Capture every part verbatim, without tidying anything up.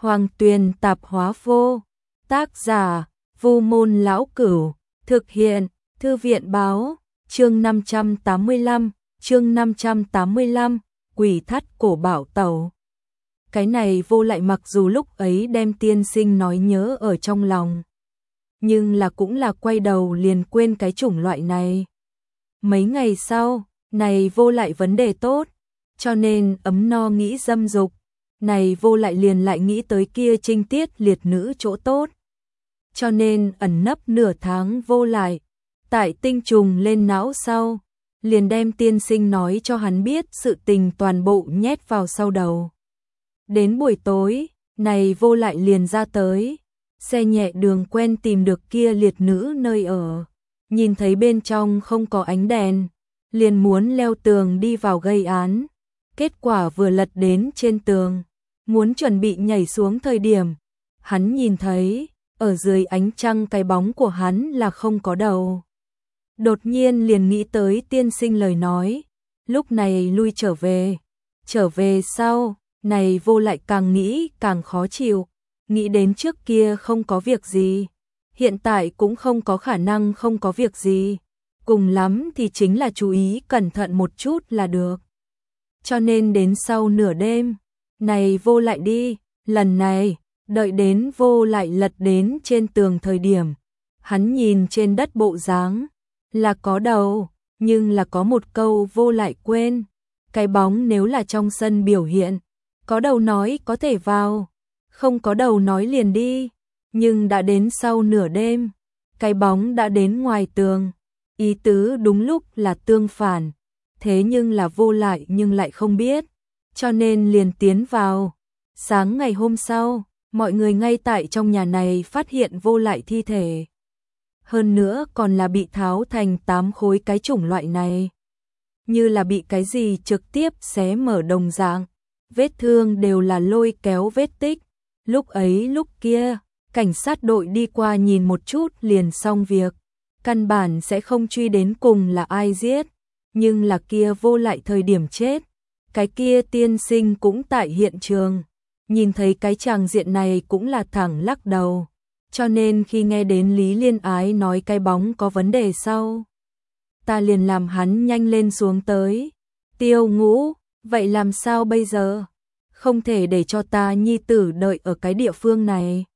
Hoàng Tuyền Tạp Hóa Vô. Tác giả Vu Môn Lão Cửu. Thực hiện Thư viện Báo. Chương năm trăm tám mươi lăm. Chương năm trăm tám mươi lăm. Quỷ Thắt Cổ Bảo Tẩu. Cái này Vô Lại mặc dù lúc ấy đem tiên sinh nói nhớ ở trong lòng, nhưng là cũng là quay đầu liền quên cái chủng loại này. Mấy ngày sau, này Vô Lại vấn đề tốt, cho nên ấm no nghĩ dâm dục, này Vô Lại liền lại nghĩ tới kia trinh tiết liệt nữ chỗ tốt. Cho nên ẩn nấp nửa tháng Vô Lại, tại tinh trùng lên não sau, liền đem tiên sinh nói cho hắn biết sự tình toàn bộ nhét vào sau đầu. Đến buổi tối, này Vô Lại liền ra tới, xe nhẹ đường quen tìm được kia liệt nữ nơi ở, nhìn thấy bên trong không có ánh đèn, liền muốn leo tường đi vào gây án. Kết quả vừa lật đến trên tường, muốn chuẩn bị nhảy xuống thời điểm, hắn nhìn thấy, ở dưới ánh trăng cái bóng của hắn là không có đầu. Đột nhiên liền nghĩ tới tiên sinh lời nói, lúc này lui trở về. Trở về sau, này Vô Lại càng nghĩ càng khó chịu, nghĩ đến trước kia không có việc gì, hiện tại cũng không có khả năng không có việc gì, cùng lắm thì chính là chú ý cẩn thận một chút là được. Cho nên đến sau nửa đêm, này Vô Lại đi, lần này, đợi đến Vô Lại lật đến trên tường thời điểm, hắn nhìn trên đất bộ dáng là có đầu, nhưng là có một câu Vô Lại quên, cái bóng nếu là trong sân biểu hiện, có đầu nói có thể vào, không có đầu nói liền đi, nhưng đã đến sau nửa đêm, cái bóng đã đến ngoài tường, ý tứ đúng lúc là tương phản, thế nhưng là Vô Lại nhưng lại không biết, cho nên liền tiến vào. Sáng ngày hôm sau, mọi người ngay tại trong nhà này phát hiện Vô Lại thi thể. Hơn nữa còn là bị tháo thành tám khối cái chủng loại này. Như là bị cái gì trực tiếp xé mở đồng dạng. Vết thương đều là lôi kéo vết tích. Lúc ấy lúc kia, cảnh sát đội đi qua nhìn một chút liền xong việc. Căn bản sẽ không truy đến cùng là ai giết. Nhưng là kia Vô Lại thời điểm chết. Cái kia tiên sinh cũng tại hiện trường. Nhìn thấy cái tràng diện này cũng là thẳng lắc đầu. Cho nên khi nghe đến Lý Liên Ái nói cái bóng có vấn đề sau, ta liền làm hắn nhanh lên xuống tới. Tiêu Ngũ, vậy làm sao bây giờ? Không thể để cho ta nhi tử đợi ở cái địa phương này.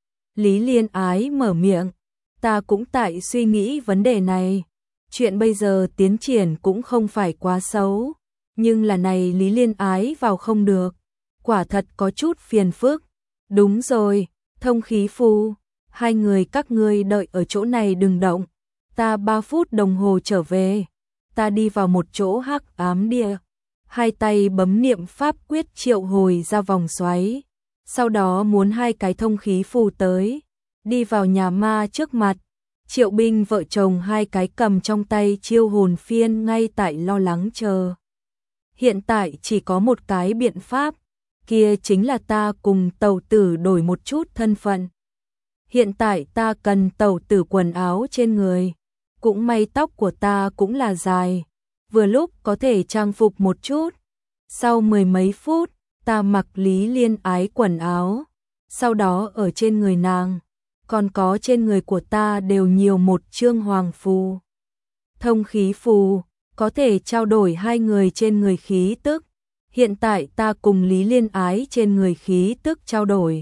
Lý Liên Ái mở miệng, ta cũng tại suy nghĩ vấn đề này. Chuyện bây giờ tiến triển cũng không phải quá xấu, nhưng là này Lý Liên Ái vào không được, quả thật có chút phiền phức. Đúng rồi, Thông Khí Phu, hai người các ngươi đợi ở chỗ này đừng động, ta ba phút đồng hồ trở về. Ta đi vào một chỗ hắc ám địa, hai tay bấm niệm pháp quyết triệu hồi ra vòng xoáy, sau đó muốn hai cái thông khí phù tới, đi vào nhà ma trước mặt. Triệu Binh vợ chồng hai cái cầm trong tay chiêu hồn phiên ngay tại lo lắng chờ. Hiện tại chỉ có một cái biện pháp, kia chính là ta cùng tẩu tử đổi một chút thân phận. Hiện tại ta cần tẩu tử quần áo trên người, cũng may tóc của ta cũng là dài, vừa lúc có thể trang phục một chút. Sau mười mấy phút, ta mặc Lý Liên Ái quần áo, sau đó ở trên người nàng, còn có trên người của ta đều nhiều một chương hoàng phù. Thông khí phù, có thể trao đổi hai người trên người khí tức. Hiện tại ta cùng Lý Liên Ái trên người khí tức trao đổi.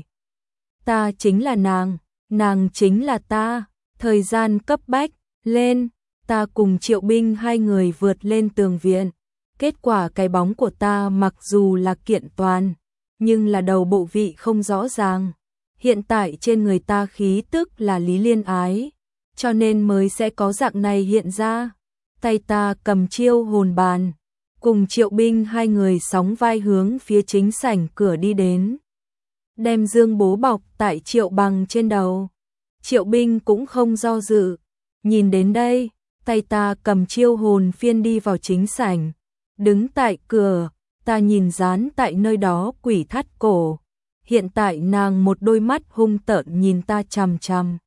Ta chính là nàng, nàng chính là ta, thời gian cấp bách, lên, ta cùng Triệu Binh hai người vượt lên tường viện. Kết quả cái bóng của ta mặc dù là kiện toàn, nhưng là đầu bộ vị không rõ ràng. Hiện tại trên người ta khí tức là Lý Liên Ái, cho nên mới sẽ có dạng này hiện ra. Tay ta cầm chiêu hồn bàn, cùng Triệu Binh hai người sóng vai hướng phía chính sảnh cửa đi đến. Đem dương bố bọc tại Triệu Bằng trên đầu. Triệu Binh cũng không do dự. Nhìn đến đây, tay ta cầm chiêu hồn phiên đi vào chính sảnh. Đứng tại cửa, ta nhìn dán tại nơi đó quỷ thắt cổ. Hiện tại nàng một đôi mắt hung tợn nhìn ta chằm chằm.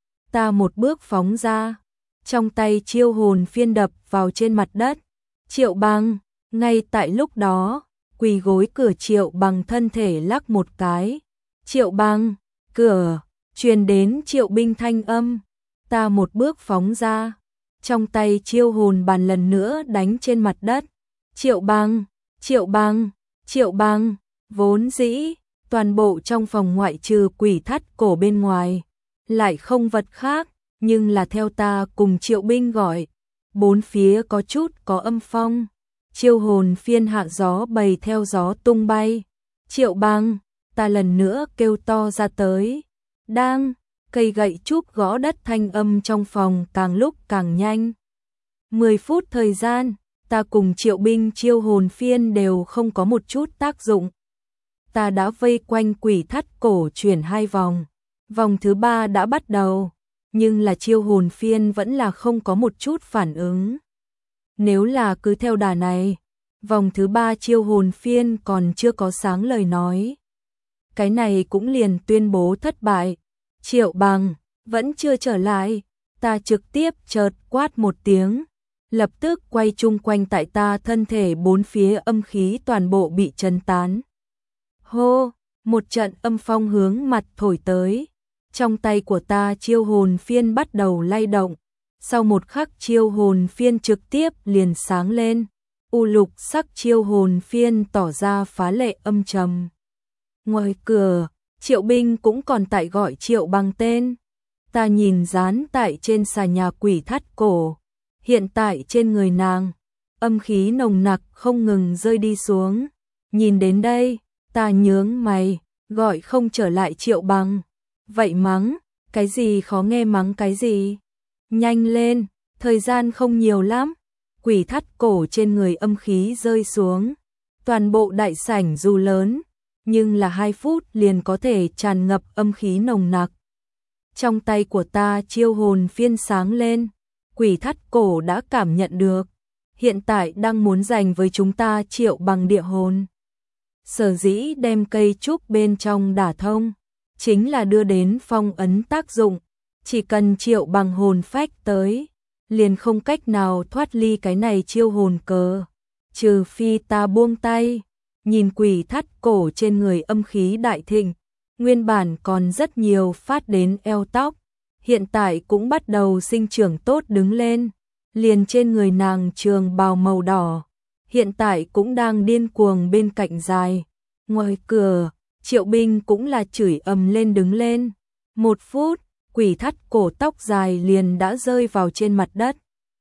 Ta một bước phóng ra, trong tay chiêu hồn phiên đập vào trên mặt đất. Triệu Bằng, ngay tại lúc đó, quỳ gối cửa Triệu Bằng thân thể lắc một cái, Triệu Bằng, cửa, truyền đến Triệu Binh thanh âm. Ta một bước phóng ra, trong tay chiêu hồn bàn lần nữa đánh trên mặt đất. Triệu Bằng, Triệu Bằng, Triệu Bằng, vốn dĩ, toàn bộ trong phòng ngoại trừ quỷ thắt cổ bên ngoài, lại không vật khác, nhưng là theo ta cùng Triệu Binh gọi, bốn phía có chút có âm phong, chiêu hồn phiên hạ gió bầy theo gió tung bay. Triệu Bằng, ta lần nữa kêu to ra tới, đang, cây gậy trúc gõ đất thanh âm trong phòng càng lúc càng nhanh. Mười phút thời gian, ta cùng Triệu Binh chiêu hồn phiên đều không có một chút tác dụng. Ta đã vây quanh quỷ thắt cổ chuyển hai vòng, vòng thứ ba đã bắt đầu, nhưng là chiêu hồn phiên vẫn là không có một chút phản ứng. Nếu là cứ theo đà này, vòng thứ ba chiêu hồn phiên còn chưa có sáng lời nói, cái này cũng liền tuyên bố thất bại. Triệu Bằng vẫn chưa trở lại, ta trực tiếp chợt quát một tiếng, lập tức quay chung quanh tại ta thân thể bốn phía âm khí toàn bộ bị chấn tán. Hô, một trận âm phong hướng mặt thổi tới, trong tay của ta chiêu hồn phiên bắt đầu lay động, sau một khắc chiêu hồn phiên trực tiếp liền sáng lên, u lục sắc chiêu hồn phiên tỏ ra phá lệ âm trầm. Ngoài cửa, Triệu Binh cũng còn tại gọi Triệu Bằng tên. Ta nhìn dán tại trên xà nhà quỷ thắt cổ, hiện tại trên người nàng, âm khí nồng nặc không ngừng rơi đi xuống. Nhìn đến đây, ta nhướng mày, gọi không trở lại Triệu Bằng. Vậy mắng, cái gì khó nghe mắng cái gì? Nhanh lên, thời gian không nhiều lắm. Quỷ thắt cổ trên người âm khí rơi xuống. Toàn bộ đại sảnh dù lớn, nhưng là hai phút liền có thể tràn ngập âm khí nồng nặc. Trong tay của ta chiêu hồn phiên sáng lên, quỷ thắt cổ đã cảm nhận được, hiện tại đang muốn giành với chúng ta Triệu Bằng địa hồn. Sở dĩ đem cây trúc bên trong đả thông, chính là đưa đến phong ấn tác dụng, chỉ cần Triệu Bằng hồn phách tới, liền không cách nào thoát ly cái này chiêu hồn cờ, trừ phi ta buông tay. Nhìn quỷ thắt cổ trên người âm khí đại thịnh, nguyên bản còn rất nhiều phát đến eo tóc, hiện tại cũng bắt đầu sinh trưởng tốt đứng lên, liền trên người nàng trường bào màu đỏ, hiện tại cũng đang điên cuồng bên cạnh dài. Ngoài cửa, Triệu Binh cũng là chửi ầm lên đứng lên. Một phút, quỷ thắt cổ tóc dài liền đã rơi vào trên mặt đất.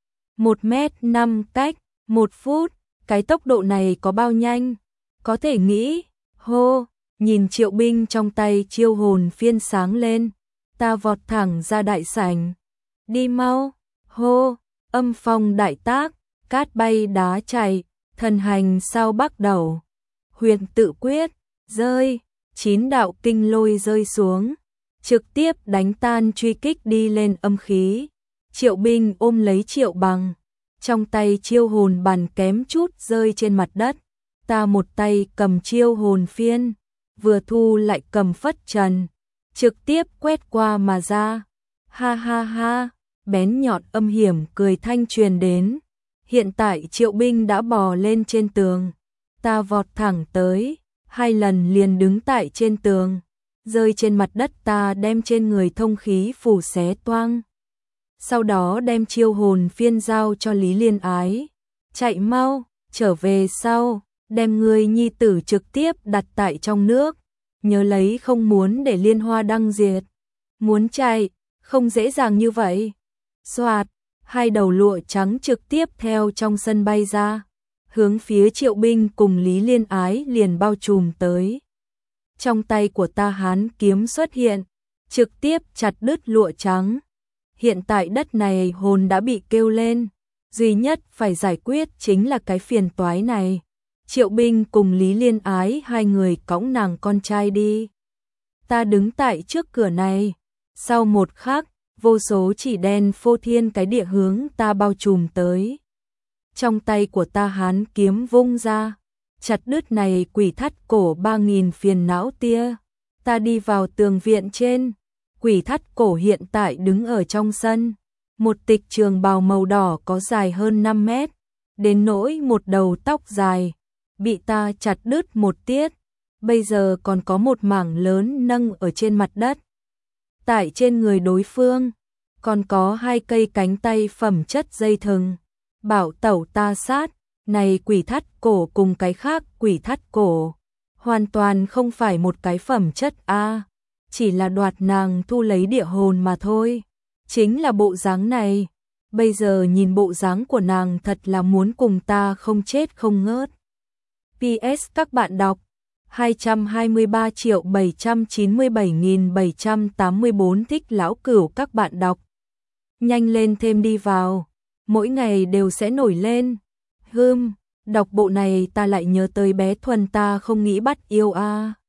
Một mét năm cách, một phút, cái tốc độ này có bao nhanh? Có thể nghĩ, hô, nhìn Triệu Binh trong tay chiêu hồn phiên sáng lên, ta vọt thẳng ra đại sảnh. Đi mau, hô, âm phong đại tác, cát bay đá chảy, thần hành sao bắc đầu. Huyền tự quyết, rơi, chín đạo kinh lôi rơi xuống, trực tiếp đánh tan truy kích đi lên âm khí. Triệu Binh ôm lấy Triệu Bằng, trong tay chiêu hồn bàn kém chút rơi trên mặt đất. Ta một tay cầm chiêu hồn phiên, vừa thu lại cầm phất trần, trực tiếp quét qua mà ra. Ha ha ha, bén nhọn âm hiểm cười thanh truyền đến. Hiện tại Triệu Binh đã bò lên trên tường, ta vọt thẳng tới, hai lần liền đứng tại trên tường, rơi trên mặt đất ta đem trên người thông khí phủ xé toang. Sau đó đem chiêu hồn phiên giao cho Lý Liên Ái. Chạy mau, trở về sau, đem người nhi tử trực tiếp đặt tại trong nước. Nhớ lấy không muốn để liên hoa đăng diệt. Muốn chạy, không dễ dàng như vậy. Xoạt, hai đầu lụa trắng trực tiếp theo trong sân bay ra, hướng phía Triệu Binh cùng Lý Liên Ái liền bao trùm tới. Trong tay của ta hán kiếm xuất hiện, trực tiếp chặt đứt lụa trắng. Hiện tại đất này hồn đã bị kêu lên, duy nhất phải giải quyết chính là cái phiền toái này. Triệu Binh cùng Lý Liên Ái hai người cõng nàng con trai đi. Ta đứng tại trước cửa này, sau một khắc, vô số chỉ đen phô thiên cái địa hướng ta bao trùm tới. Trong tay của ta hán kiếm vung ra, chặt đứt này quỷ thắt cổ ba nghìn phiền não tia. Ta đi vào tường viện trên, quỷ thắt cổ hiện tại đứng ở trong sân. Một tịch trường bào màu đỏ có dài hơn năm mét, đến nỗi một đầu tóc dài, bị ta chặt đứt một tiết. bây giờ còn có một mảng lớn nâng ở trên mặt đất. Tại trên người đối phương, còn có hai cây cánh tay phẩm chất dây thừng. Bảo tẩu ta sát, này quỷ thắt cổ cùng cái khác quỷ thắt cổ. Hoàn toàn không phải một cái phẩm chất A, chỉ là đoạt nàng thu lấy địa hồn mà thôi. Chính là bộ dáng này, bây giờ nhìn bộ dáng của nàng thật là muốn cùng ta không chết không ngớt. pê ét các bạn đọc hai trăm hai mươi ba triệu bảy trăm chín mươi bảy nghìn bảy trăm tám mươi tư thích lão cửu các bạn đọc. Nhanh lên thêm đi vào, mỗi ngày đều sẽ nổi lên. Hưm, đọc bộ này ta lại nhớ tới bé Thuần ta không nghĩ bắt yêu a. À.